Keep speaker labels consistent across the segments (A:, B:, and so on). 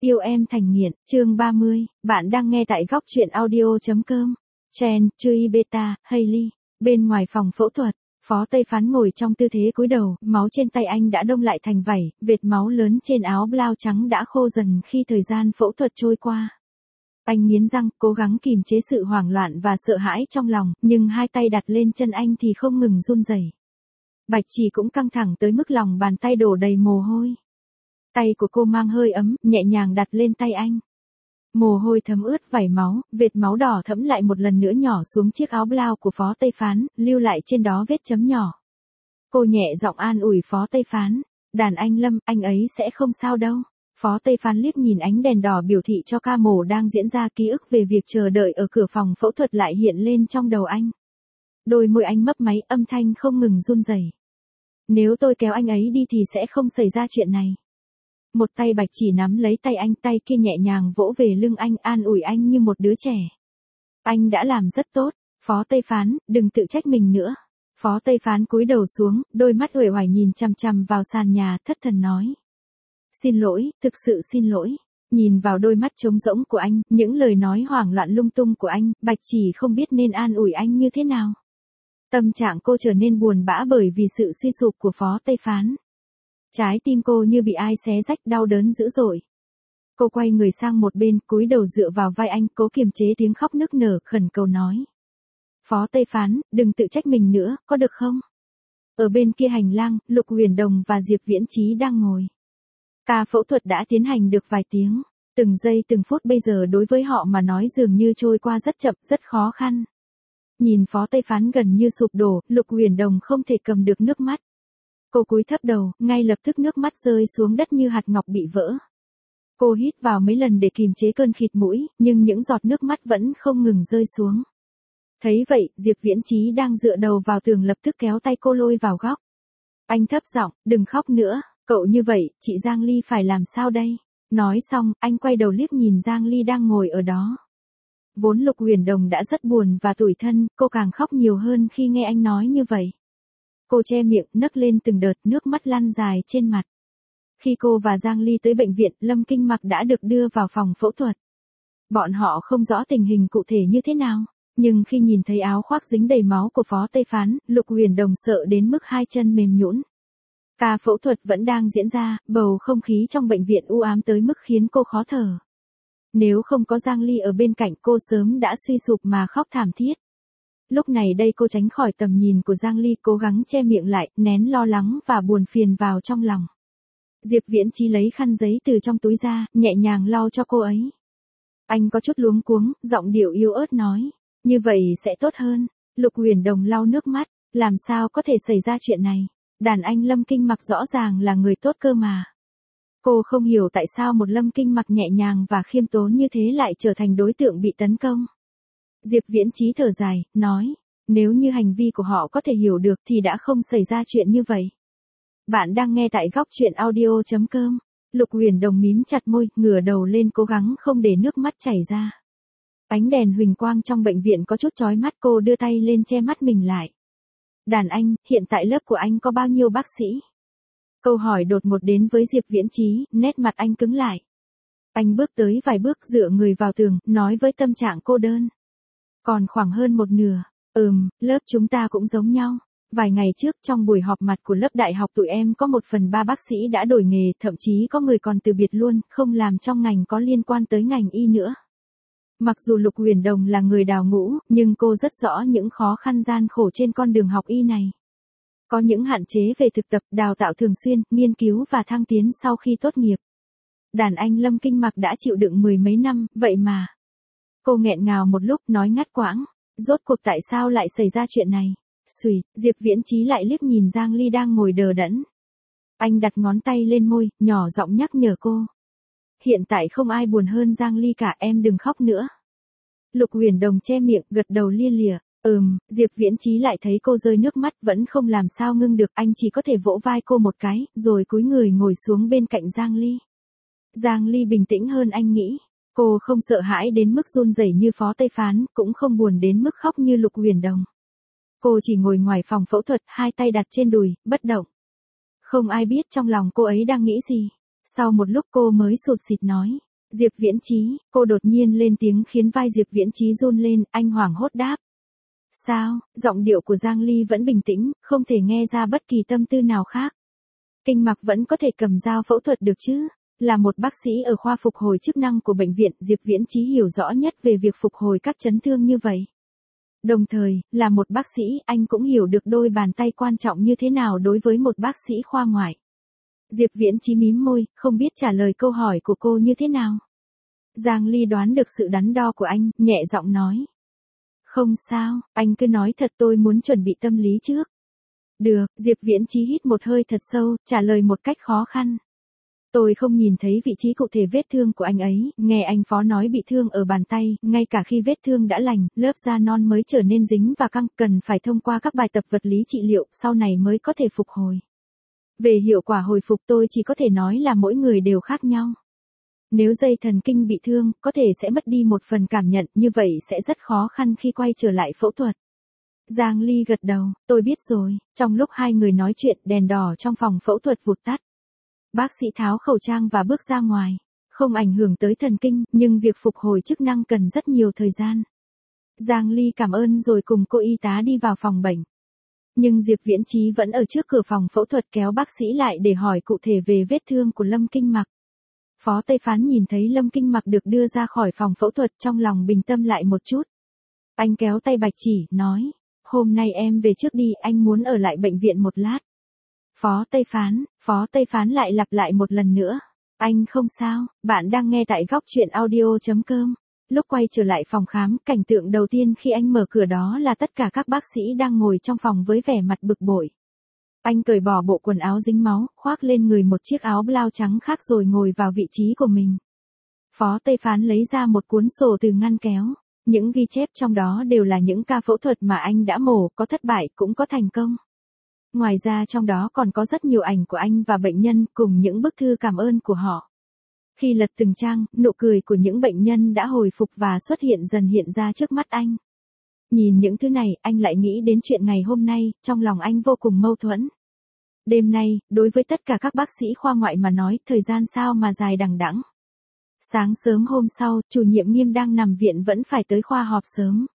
A: Yêu em thành nghiện, chương 30, bạn đang nghe tại góc truyện audio.com. Chen, Chui Beta, Hailey. Bên ngoài phòng phẫu thuật, Phó Tây Phán ngồi trong tư thế cúi đầu, máu trên tay anh đã đông lại thành vảy, vệt máu lớn trên áo blau trắng đã khô dần khi thời gian phẫu thuật trôi qua. Anh nghiến răng, cố gắng kìm chế sự hoảng loạn và sợ hãi trong lòng, nhưng hai tay đặt lên chân anh thì không ngừng run rẩy. Bạch Chỉ cũng căng thẳng tới mức lòng bàn tay đổ đầy mồ hôi. Tay của cô mang hơi ấm, nhẹ nhàng đặt lên tay anh. Mồ hôi thấm ướt vảy máu, vệt máu đỏ thẫm lại một lần nữa nhỏ xuống chiếc áo blau của Phó Tây Phán, lưu lại trên đó vết chấm nhỏ. Cô nhẹ giọng an ủi Phó Tây Phán, đàn anh Lâm, anh ấy sẽ không sao đâu. Phó Tây Phán liếc nhìn ánh đèn đỏ biểu thị cho ca mổ đang diễn ra, ký ức về việc chờ đợi ở cửa phòng phẫu thuật lại hiện lên trong đầu anh. Đôi môi anh mấp máy, âm thanh không ngừng run rẩy. Nếu tôi kéo anh ấy đi thì sẽ không xảy ra chuyện này. Một tay Bạch Chỉ nắm lấy tay anh, tay kia nhẹ nhàng vỗ về lưng anh, an ủi anh như một đứa trẻ. Anh đã làm rất tốt, Phó Tây Phán, đừng tự trách mình nữa. Phó Tây Phán cúi đầu xuống, đôi mắt uể oải nhìn chằm chằm vào sàn nhà, thất thần nói. Xin lỗi, thực sự xin lỗi. Nhìn vào đôi mắt trống rỗng của anh, những lời nói hoảng loạn lung tung của anh, Bạch Chỉ không biết nên an ủi anh như thế nào. Tâm trạng cô trở nên buồn bã bởi vì sự suy sụp của Phó Tây Phán. Trái tim cô như bị ai xé rách, đau đớn dữ dội. Cô quay người sang một bên, cúi đầu dựa vào vai anh, cố kiềm chế tiếng khóc nức nở, khẩn cầu nói. Phó Tây Phán, đừng tự trách mình nữa, có được không? Ở bên kia hành lang, Lục Huyền Đồng và Diệp Viễn Chí đang ngồi. Ca phẫu thuật đã tiến hành được vài tiếng. Từng giây từng phút bây giờ đối với họ mà nói dường như trôi qua rất chậm, rất khó khăn. Nhìn Phó Tây Phán gần như sụp đổ, Lục Huyền Đồng không thể cầm được nước mắt. Cô cúi thấp đầu, ngay lập tức nước mắt rơi xuống đất như hạt ngọc bị vỡ. Cô hít vào mấy lần để kìm chế cơn khịt mũi, nhưng những giọt nước mắt vẫn không ngừng rơi xuống. Thấy vậy, Diệp Viễn Chí đang dựa đầu vào tường lập tức kéo tay cô lôi vào góc. Anh thấp giọng, đừng khóc nữa, cậu như vậy, chị Giang Ly phải làm sao đây? Nói xong, anh quay đầu liếc nhìn Giang Ly đang ngồi ở đó. Vốn Lục Huyền Đồng đã rất buồn và tủi thân, cô càng khóc nhiều hơn khi nghe anh nói như vậy. Cô che miệng, nấc lên từng đợt, nước mắt lăn dài trên mặt. Khi cô và Giang Ly tới bệnh viện, Lâm Kinh Mặc đã được đưa vào phòng phẫu thuật. Bọn họ không rõ tình hình cụ thể như thế nào, nhưng khi nhìn thấy áo khoác dính đầy máu của Phó Tây Phán, Lục Huyền Đồng sợ đến mức hai chân mềm nhũn. Ca phẫu thuật vẫn đang diễn ra, bầu không khí trong bệnh viện u ám tới mức khiến cô khó thở. Nếu không có Giang Ly ở bên cạnh, cô sớm đã suy sụp mà khóc thảm thiết. Lúc này đây cô tránh khỏi tầm nhìn của Giang Ly, cố gắng che miệng lại, nén lo lắng và buồn phiền vào trong lòng. Diệp Viễn Chí lấy khăn giấy từ trong túi ra, nhẹ nhàng lau cho cô ấy. Anh có chút luống cuống, giọng điệu yếu ớt nói, như vậy sẽ tốt hơn. Lục Huyền Đồng lau nước mắt, làm sao có thể xảy ra chuyện này? Đàn anh Lâm Kinh Mặc rõ ràng là người tốt cơ mà. Cô không hiểu tại sao một Lâm Kinh Mặc nhẹ nhàng và khiêm tốn như thế lại trở thành đối tượng bị tấn công. Diệp Viễn Chí thở dài, nói, nếu như hành vi của họ có thể hiểu được thì đã không xảy ra chuyện như vậy. Bạn đang nghe tại góc truyện audio.com. Lục Huyền Đồng mím chặt môi, ngửa đầu lên cố gắng không để nước mắt chảy ra. Ánh đèn huỳnh quang trong bệnh viện có chút chói mắt, cô đưa tay lên che mắt mình lại. Đàn anh, hiện tại lớp của anh có bao nhiêu bác sĩ? Câu hỏi đột ngột đến với Diệp Viễn Chí, nét mặt anh cứng lại. Anh bước tới vài bước, dựa người vào tường, nói với tâm trạng cô đơn. Còn khoảng hơn một nửa. Lớp chúng ta cũng giống nhau. Vài ngày trước trong buổi họp mặt của lớp đại học tụi em có 1/3 bác sĩ đã đổi nghề, thậm chí có người còn từ biệt luôn, không làm trong ngành có liên quan tới ngành y nữa. Mặc dù Lục Huyền Đồng là người đào ngũ, nhưng cô rất rõ những khó khăn gian khổ trên con đường học y này. Có những hạn chế về thực tập, đào tạo thường xuyên, nghiên cứu và thăng tiến sau khi tốt nghiệp. Đàn anh Lâm Kinh Mặc đã chịu đựng mười mấy năm, vậy mà. Cô nghẹn ngào một lúc, nói ngắt quãng. Rốt cuộc tại sao lại xảy ra chuyện này? Xùi, Diệp Viễn Chí lại liếc nhìn Giang Ly đang ngồi đờ đẫn. Anh đặt ngón tay lên môi, nhỏ giọng nhắc nhở cô. Hiện tại không ai buồn hơn Giang Ly cả, em đừng khóc nữa. Lục Huyền Đồng che miệng, gật đầu lia lịa. Diệp Viễn Chí lại thấy cô rơi nước mắt vẫn không làm sao ngưng được, anh chỉ có thể vỗ vai cô một cái, rồi cúi người ngồi xuống bên cạnh Giang Ly. Giang Ly bình tĩnh hơn anh nghĩ. Cô không sợ hãi đến mức run rẩy như Phó Tây Phán, cũng không buồn đến mức khóc như Lục Huyền Đồng. Cô chỉ ngồi ngoài phòng phẫu thuật, hai tay đặt trên đùi, bất động. Không ai biết trong lòng cô ấy đang nghĩ gì. Sau một lúc cô mới sụt sịt nói, Diệp Viễn Chí, cô đột nhiên lên tiếng khiến vai Diệp Viễn Chí run lên, anh hoảng hốt đáp. Sao? Giọng điệu của Giang Ly vẫn bình tĩnh, không thể nghe ra bất kỳ tâm tư nào khác. Kinh Mặc vẫn có thể cầm dao phẫu thuật được chứ? Là một bác sĩ ở khoa phục hồi chức năng của bệnh viện, Diệp Viễn Chí hiểu rõ nhất về việc phục hồi các chấn thương như vậy. Đồng thời, là một bác sĩ, anh cũng hiểu được đôi bàn tay quan trọng như thế nào đối với một bác sĩ khoa ngoại. Diệp Viễn Chí mím môi, không biết trả lời câu hỏi của cô như thế nào. Giang Ly đoán được sự đắn đo của anh, nhẹ giọng nói. Không sao, anh cứ nói thật, tôi muốn chuẩn bị tâm lý trước. Được, Diệp Viễn Chí hít một hơi thật sâu, trả lời một cách khó khăn. Tôi không nhìn thấy vị trí cụ thể vết thương của anh ấy, nghe anh Phó nói bị thương ở bàn tay, ngay cả khi vết thương đã lành, lớp da non mới trở nên dính và căng, cần phải thông qua các bài tập vật lý trị liệu, sau này mới có thể phục hồi. Về hiệu quả hồi phục tôi chỉ có thể nói là mỗi người đều khác nhau. Nếu dây thần kinh bị thương, có thể sẽ mất đi một phần cảm nhận, như vậy sẽ rất khó khăn khi quay trở lại phẫu thuật. Giang Ly gật đầu, tôi biết rồi. Trong lúc hai người nói chuyện, đèn đỏ trong phòng phẫu thuật vụt tắt. Bác sĩ tháo khẩu trang và bước ra ngoài. Không ảnh hưởng tới thần kinh, nhưng việc phục hồi chức năng cần rất nhiều thời gian. Giang Ly cảm ơn rồi cùng cô y tá đi vào phòng bệnh. Nhưng Diệp Viễn Chí vẫn ở trước cửa phòng phẫu thuật kéo bác sĩ lại để hỏi cụ thể về vết thương của Lâm Kinh Mặc. Phó Tây Phán nhìn thấy Lâm Kinh Mặc được đưa ra khỏi phòng phẫu thuật, trong lòng bình tâm lại một chút. Anh kéo tay Bạch Chỉ, nói, hôm nay em về trước đi, anh muốn ở lại bệnh viện một lát. Phó Tây Phán lại lặp lại một lần nữa. Anh không sao, bạn đang nghe tại góc truyện audio.com. Lúc quay trở lại phòng khám, cảnh tượng đầu tiên khi anh mở cửa đó là tất cả các bác sĩ đang ngồi trong phòng với vẻ mặt bực bội. Anh cởi bỏ bộ quần áo dính máu, khoác lên người một chiếc áo blau trắng khác rồi ngồi vào vị trí của mình. Phó Tây Phán lấy ra một cuốn sổ từ ngăn kéo. Những ghi chép trong đó đều là những ca phẫu thuật mà anh đã mổ, có thất bại cũng có thành công. Ngoài ra trong đó còn có rất nhiều ảnh của anh và bệnh nhân cùng những bức thư cảm ơn của họ. Khi lật từng trang, nụ cười của những bệnh nhân đã hồi phục và dần hiện ra trước mắt anh. Nhìn những thứ này, anh lại nghĩ đến chuyện ngày hôm nay, trong lòng anh vô cùng mâu thuẫn. Đêm nay, đối với tất cả các bác sĩ khoa ngoại mà nói, thời gian sao mà dài đằng đẵng. Sáng sớm hôm sau, chủ nhiệm Nghiêm đang nằm viện vẫn phải tới khoa họp sớm.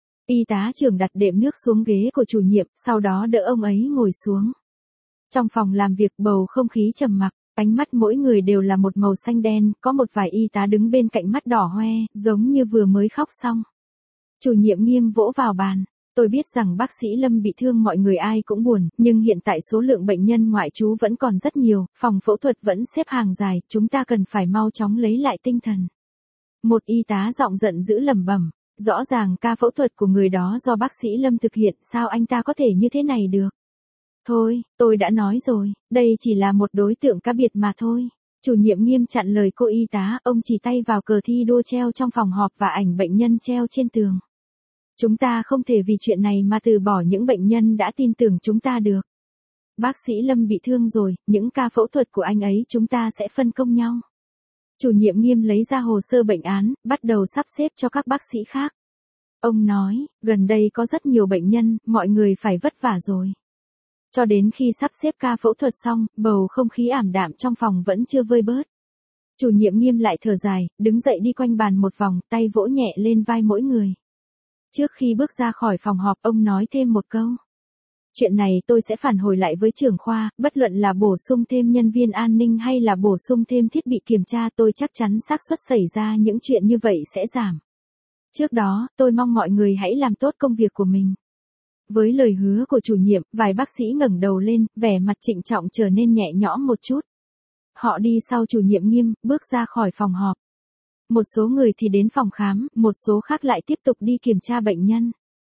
A: Y tá trưởng đặt đệm nước xuống ghế của chủ nhiệm, sau đó đỡ ông ấy ngồi xuống. Trong phòng làm việc bầu không khí trầm mặc, ánh mắt mỗi người đều là một màu xanh đen, có một vài y tá đứng bên cạnh mắt đỏ hoe, giống như vừa mới khóc xong. Chủ nhiệm Nghiêm vỗ vào bàn. Tôi biết rằng bác sĩ Lâm bị thương mọi người ai cũng buồn, nhưng hiện tại số lượng bệnh nhân ngoại trú vẫn còn rất nhiều, phòng phẫu thuật vẫn xếp hàng dài, chúng ta cần phải mau chóng lấy lại tinh thần. Một y tá giọng giận dữ lẩm bẩm, rõ ràng ca phẫu thuật của người đó do bác sĩ Lâm thực hiện, sao anh ta có thể như thế này được? Thôi, tôi đã nói rồi, đây chỉ là một đối tượng cá biệt mà thôi. Chủ nhiệm Nghiêm chặn lời cô y tá, ông chỉ tay vào cờ thi đua treo trong phòng họp và ảnh bệnh nhân treo trên tường. Chúng ta không thể vì chuyện này mà từ bỏ những bệnh nhân đã tin tưởng chúng ta được. Bác sĩ Lâm bị thương rồi, những ca phẫu thuật của anh ấy chúng ta sẽ phân công nhau. Chủ nhiệm Nghiêm lấy ra hồ sơ bệnh án, bắt đầu sắp xếp cho các bác sĩ khác. Ông nói, gần đây có rất nhiều bệnh nhân, mọi người phải vất vả rồi. Cho đến khi sắp xếp ca phẫu thuật xong, bầu không khí ảm đạm trong phòng vẫn chưa vơi bớt. Chủ nhiệm Nghiêm lại thở dài, đứng dậy đi quanh bàn một vòng, tay vỗ nhẹ lên vai mỗi người. Trước khi bước ra khỏi phòng họp, ông nói thêm một câu. Chuyện này tôi sẽ phản hồi lại với trưởng khoa, bất luận là bổ sung thêm nhân viên an ninh hay là bổ sung thêm thiết bị kiểm tra, tôi chắc chắn xác suất xảy ra những chuyện như vậy sẽ giảm. Trước đó, tôi mong mọi người hãy làm tốt công việc của mình. Với lời hứa của chủ nhiệm, vài bác sĩ ngẩng đầu lên, vẻ mặt trịnh trọng trở nên nhẹ nhõm một chút. Họ đi sau chủ nhiệm Nghiêm, bước ra khỏi phòng họp. Một số người thì đến phòng khám, một số khác lại tiếp tục đi kiểm tra bệnh nhân.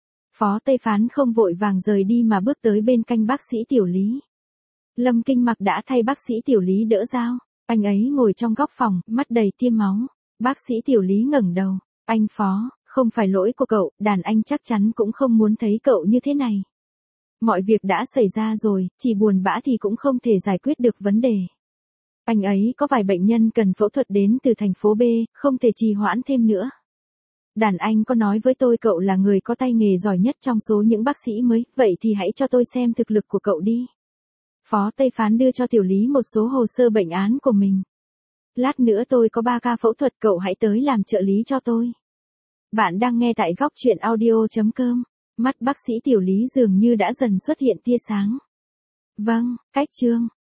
A: Phó Tây Phán không vội vàng rời đi mà bước tới bên cạnh bác sĩ Tiểu Lý. Lâm Kinh Mặc đã thay bác sĩ Tiểu Lý đỡ dao. Anh ấy ngồi trong góc phòng, mắt đầy tia máu. Bác sĩ Tiểu Lý ngẩng đầu. Anh Phó, không phải lỗi của cậu, đàn anh chắc chắn cũng không muốn thấy cậu như thế này. Mọi việc đã xảy ra rồi, chỉ buồn bã thì cũng không thể giải quyết được vấn đề. Anh ấy có vài bệnh nhân cần phẫu thuật đến từ thành phố B, không thể trì hoãn thêm nữa. Đàn anh có nói với tôi cậu là người có tay nghề giỏi nhất trong số những bác sĩ mới, vậy thì hãy cho tôi xem thực lực của cậu đi. Phó Tây Phán đưa cho Tiểu Lý một số hồ sơ bệnh án của mình. Lát nữa tôi có 3 ca phẫu thuật, cậu hãy tới làm trợ lý cho tôi. Bạn đang nghe tại góc chuyện audio.com. Mắt bác sĩ Tiểu Lý dường như đã dần xuất hiện tia sáng. Vâng, cách chương.